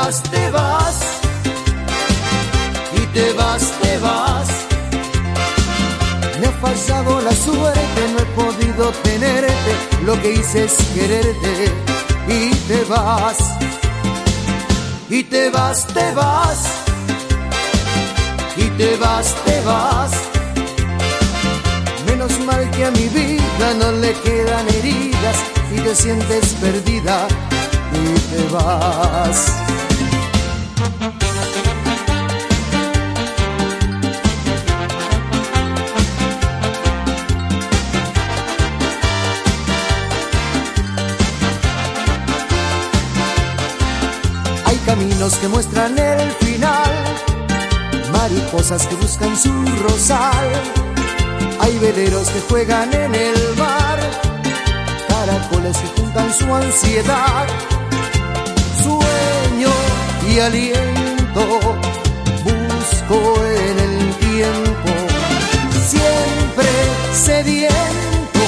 vas, te vas, y te vas, te vas. Me ha fallado la suerte, no he podido tenerte, lo que hice es quererte, y te vas, y te vas, te vas, y te vas, te vas. Menos mal que a mi vida no le quedan heridas y te sientes perdida y te vas. Hay caminos que muestran el final, mariposas que buscan su rosal. Hay veleros que juegan en el mar, caracoles que juntan su ansiedad. Sueño y aliento busco en el tiempo, siempre sediento,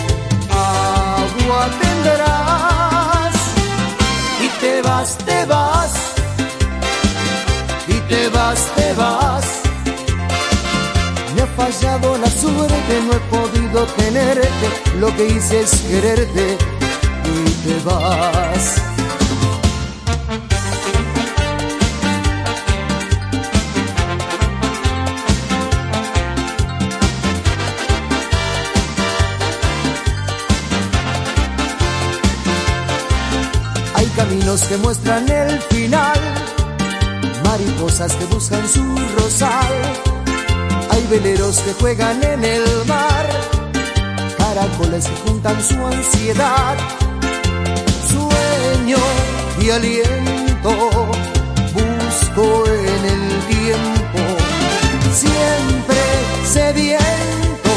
agua tendrás. Y te vas, te vas, y te vas, te vas. Me ha fallado la suerte, no he podido tenerte, lo que hice es quererte y te vas. Hay caminos que muestran el final, mariposas que buscan su rosal. Hay veleros que juegan en el mar, caracoles que juntan su ansiedad. Sueño y aliento busco en el tiempo, siempre sediento,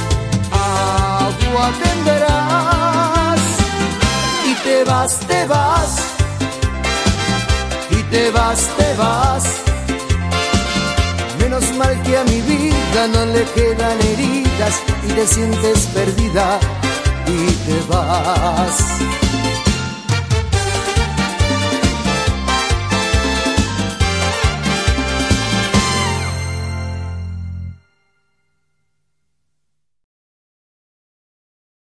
agua tendrás. Y te vas, te vas, y te vas, te vas. Menos mal que a mi vida no le quedan heridas y te sientes perdida y te vas.